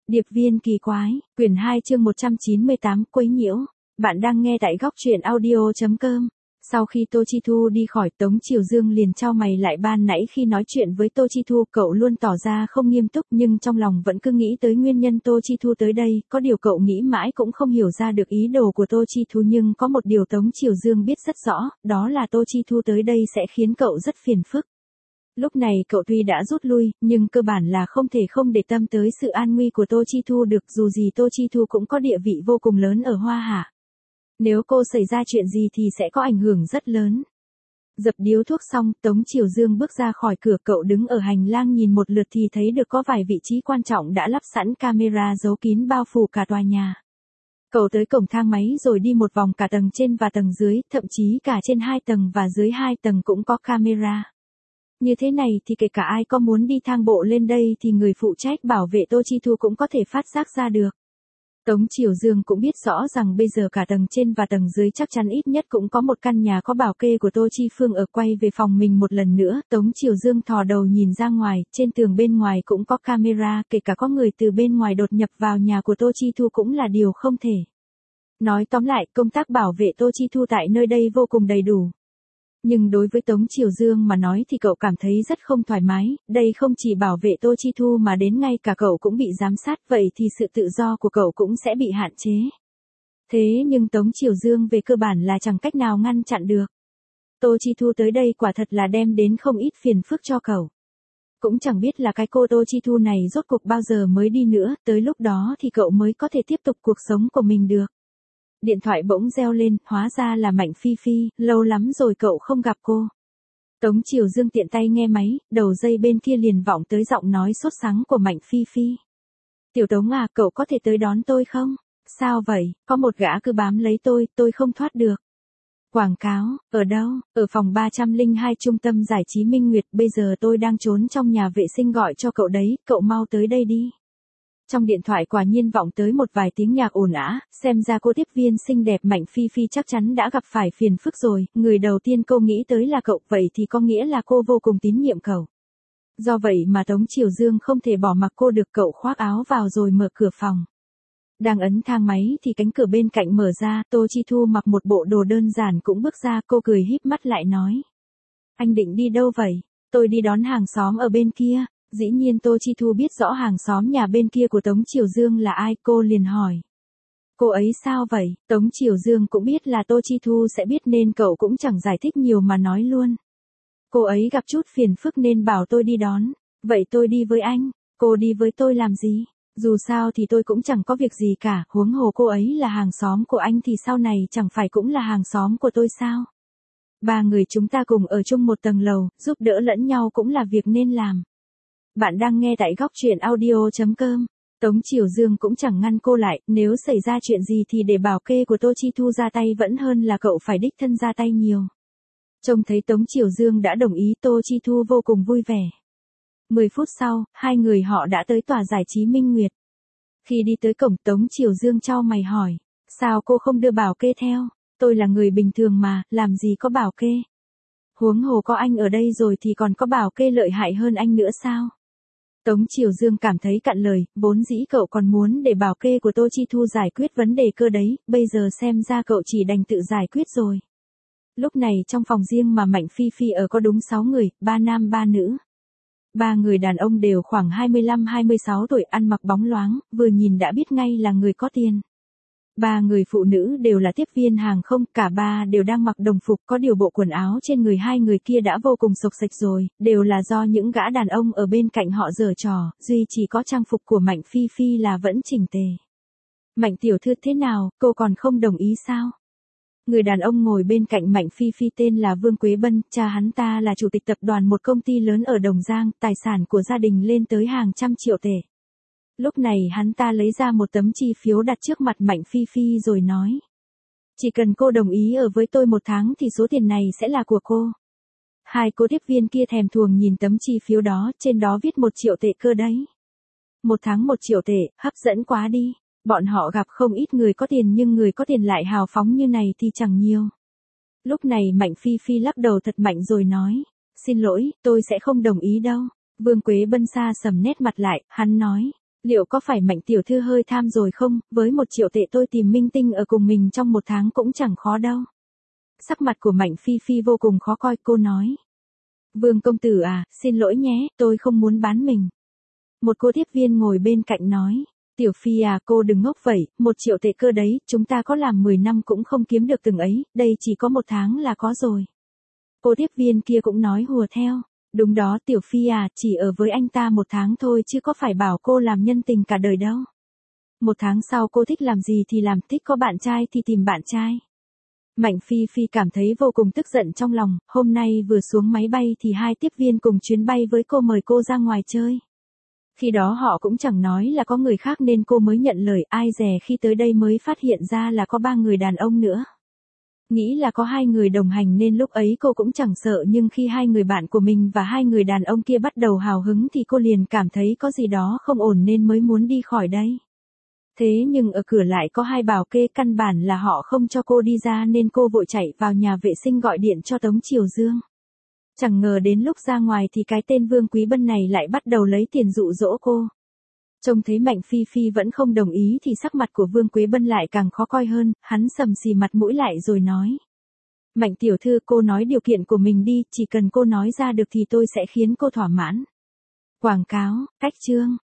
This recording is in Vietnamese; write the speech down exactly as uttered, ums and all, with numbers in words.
Điệp viên kỳ quái, quyển hai chương một trăm chín mươi tám, quấy nhiễu. Bạn đang nghe tại góc truyện audio.com. Sau khi Tô Chi Thu đi khỏi, Tống Triều Dương liền chau mày lại. Ban nãy khi nói chuyện với Tô Chi Thu, cậu luôn tỏ ra không nghiêm túc nhưng trong lòng vẫn cứ nghĩ tới nguyên nhân Tô Chi Thu tới đây. Có điều cậu nghĩ mãi cũng không hiểu ra được ý đồ của Tô Chi Thu, nhưng có một điều Tống Triều Dương biết rất rõ, đó là Tô Chi Thu tới đây sẽ khiến cậu rất phiền phức. Lúc này cậu tuy đã rút lui, nhưng cơ bản là không thể không để tâm tới sự an nguy của Tô Chi Thu được, dù gì Tô Chi Thu cũng có địa vị vô cùng lớn ở Hoa Hạ. Nếu cô xảy ra chuyện gì thì sẽ có ảnh hưởng rất lớn. Dập điếu thuốc xong, Tống Triều Dương bước ra khỏi cửa, cậu đứng ở hành lang nhìn một lượt thì thấy được có vài vị trí quan trọng đã lắp sẵn camera giấu kín bao phủ cả tòa nhà. Cậu tới cổng thang máy rồi đi một vòng cả tầng trên và tầng dưới, thậm chí cả trên hai tầng và dưới hai tầng cũng có camera. Như thế này thì kể cả ai có muốn đi thang bộ lên đây thì người phụ trách bảo vệ Tô Chi Thu cũng có thể phát giác ra được. Tống Triều Dương cũng biết rõ rằng bây giờ cả tầng trên và tầng dưới chắc chắn ít nhất cũng có một căn nhà có bảo kê của Tô Chi Phương ở. Quay về phòng mình một lần nữa, Tống Triều Dương thò đầu nhìn ra ngoài, trên tường bên ngoài cũng có camera, kể cả có người từ bên ngoài đột nhập vào nhà của Tô Chi Thu cũng là điều không thể. Nói tóm lại, công tác bảo vệ Tô Chi Thu tại nơi đây vô cùng đầy đủ. Nhưng đối với Tống Triều Dương mà nói thì cậu cảm thấy rất không thoải mái, đây không chỉ bảo vệ Tô Chi Thu mà đến ngay cả cậu cũng bị giám sát, vậy thì sự tự do của cậu cũng sẽ bị hạn chế. Thế nhưng Tống Triều Dương về cơ bản là chẳng cách nào ngăn chặn được. Tô Chi Thu tới đây quả thật là đem đến không ít phiền phức cho cậu. Cũng chẳng biết là cái cô Tô Chi Thu này rốt cuộc bao giờ mới đi nữa, tới lúc đó thì cậu mới có thể tiếp tục cuộc sống của mình được. Điện thoại bỗng reo lên, hóa ra là Mạnh Phi Phi, lâu lắm rồi cậu không gặp cô. Tống Triều Dương tiện tay nghe máy, đầu dây bên kia liền vọng tới giọng nói sốt sắng của Mạnh Phi Phi. Tiểu Tống à, cậu có thể tới đón tôi không? Sao vậy, có một gã cứ bám lấy tôi, tôi không thoát được. Quảng cáo, ở đâu? Ở phòng ba trăm lẻ hai trung tâm giải trí Minh Nguyệt, bây giờ tôi đang trốn trong nhà vệ sinh gọi cho cậu đấy, cậu mau tới đây đi. Trong điện thoại quả nhiên vọng tới một vài tiếng nhạc ồn ào, xem ra cô tiếp viên xinh đẹp Mạnh Phi Phi chắc chắn đã gặp phải phiền phức rồi, người đầu tiên cô nghĩ tới là cậu, vậy thì có nghĩa là cô vô cùng tín nhiệm cậu. Do vậy mà Tống Triều Dương không thể bỏ mặc cô được, cậu khoác áo vào rồi mở cửa phòng. Đang ấn thang máy thì cánh cửa bên cạnh mở ra, Tô Chi Thu mặc một bộ đồ đơn giản cũng bước ra, cô cười híp mắt lại nói. Anh định đi đâu vậy? Tôi đi đón hàng xóm ở bên kia. Dĩ nhiên Tô Chi Thu biết rõ hàng xóm nhà bên kia của Tống Triều Dương là ai, cô liền hỏi. Cô ấy sao vậy? Tống Triều Dương cũng biết là Tô Chi Thu sẽ biết nên cậu cũng chẳng giải thích nhiều mà nói luôn. Cô ấy gặp chút phiền phức nên bảo tôi đi đón. Vậy tôi đi với anh. Cô đi với tôi làm gì? Dù sao thì tôi cũng chẳng có việc gì cả, huống hồ cô ấy là hàng xóm của anh thì sau này chẳng phải cũng là hàng xóm của tôi sao? Ba người chúng ta cùng ở chung một tầng lầu, giúp đỡ lẫn nhau cũng là việc nên làm. Bạn đang nghe tại góc truyện audio.com. Tống Triều Dương cũng chẳng ngăn cô lại, nếu xảy ra chuyện gì thì để bảo kê của Tô Chi Thu ra tay vẫn hơn là cậu phải đích thân ra tay nhiều. Trông thấy Tống Triều Dương đã đồng ý, Tô Chi Thu vô cùng vui vẻ. Mười phút sau, hai người họ đã tới tòa giải trí Minh Nguyệt. Khi đi tới cổng, Tống Triều Dương chau mày hỏi, sao cô không đưa bảo kê theo? Tôi là người bình thường mà, làm gì có bảo kê? Huống hồ có anh ở đây rồi thì còn có bảo kê lợi hại hơn anh nữa sao? Tống Triều Dương cảm thấy cạn lời, vốn dĩ cậu còn muốn để bảo kê của Tô Chi Thu giải quyết vấn đề cơ đấy, bây giờ xem ra cậu chỉ đành tự giải quyết rồi. Lúc này trong phòng riêng mà Mạnh Phi Phi ở có đúng sáu người, ba nam ba nữ. Ba người đàn ông đều khoảng hai mươi lăm hai mươi sáu tuổi, ăn mặc bóng loáng, vừa nhìn đã biết ngay là người có tiền. Ba người phụ nữ đều là tiếp viên hàng không, cả ba đều đang mặc đồng phục, có điều bộ quần áo trên người hai người kia đã vô cùng xộc xệch rồi, đều là do những gã đàn ông ở bên cạnh họ giở trò, duy chỉ có trang phục của Mạnh Phi Phi là vẫn chỉnh tề. Mạnh tiểu thư thế nào, cô còn không đồng ý sao? Người đàn ông ngồi bên cạnh Mạnh Phi Phi tên là Vương Quế Bân, cha hắn ta là chủ tịch tập đoàn một công ty lớn ở Đồng Giang, tài sản của gia đình lên tới hàng trăm triệu tệ. Lúc này hắn ta lấy ra một tấm chi phiếu đặt trước mặt Mạnh Phi Phi rồi nói. Chỉ cần cô đồng ý ở với tôi một tháng thì số tiền này sẽ là của cô. Hai cô tiếp viên kia thèm thuồng nhìn tấm chi phiếu đó, trên đó viết một triệu tệ cơ đấy. Một tháng một triệu tệ, hấp dẫn quá đi. Bọn họ gặp không ít người có tiền nhưng người có tiền lại hào phóng như này thì chẳng nhiều. Lúc này Mạnh Phi Phi lắc đầu thật mạnh rồi nói. Xin lỗi, tôi sẽ không đồng ý đâu. Vương Quế Bân xa sầm nét mặt lại, hắn nói. Liệu có phải Mạnh tiểu thư hơi tham rồi không, với một triệu tệ tôi tìm minh tinh ở cùng mình trong một tháng cũng chẳng khó đâu. Sắc mặt của Mạnh Phi Phi vô cùng khó coi, cô nói. Vương công tử à, xin lỗi nhé, tôi không muốn bán mình. Một cô tiếp viên ngồi bên cạnh nói. Tiểu Phi à, cô đừng ngốc vậy, một triệu tệ cơ đấy, chúng ta có làm mười năm cũng không kiếm được từng ấy, đây chỉ có một tháng là có rồi. Cô tiếp viên kia cũng nói hùa theo. Đúng đó Tiểu Phi à, chỉ ở với anh ta một tháng thôi chứ có phải bảo cô làm nhân tình cả đời đâu. Một tháng sau cô thích làm gì thì làm, thích có bạn trai thì tìm bạn trai. Mạnh Phi Phi cảm thấy vô cùng tức giận trong lòng, hôm nay vừa xuống máy bay thì hai tiếp viên cùng chuyến bay với cô mời cô ra ngoài chơi. Khi đó họ cũng chẳng nói là có người khác nên cô mới nhận lời, ai dè khi tới đây mới phát hiện ra là có ba người đàn ông nữa. Nghĩ là có hai người đồng hành nên lúc ấy cô cũng chẳng sợ, nhưng khi hai người bạn của mình và hai người đàn ông kia bắt đầu hào hứng thì cô liền cảm thấy có gì đó không ổn nên mới muốn đi khỏi đây. Thế nhưng ở cửa lại có hai bảo kê, căn bản là họ không cho cô đi ra nên cô vội chạy vào nhà vệ sinh gọi điện cho Tống Triều Dương. Chẳng ngờ đến lúc ra ngoài thì cái tên Vương Quý Bân này lại bắt đầu lấy tiền dụ dỗ cô. Trông thấy Mạnh Phi Phi vẫn không đồng ý thì sắc mặt của Vương Quý Bân lại càng khó coi hơn, hắn sầm xì mặt mũi lại rồi nói. Mạnh tiểu thư, cô nói điều kiện của mình đi, chỉ cần cô nói ra được thì tôi sẽ khiến cô thỏa mãn. Quảng cáo, cách chương.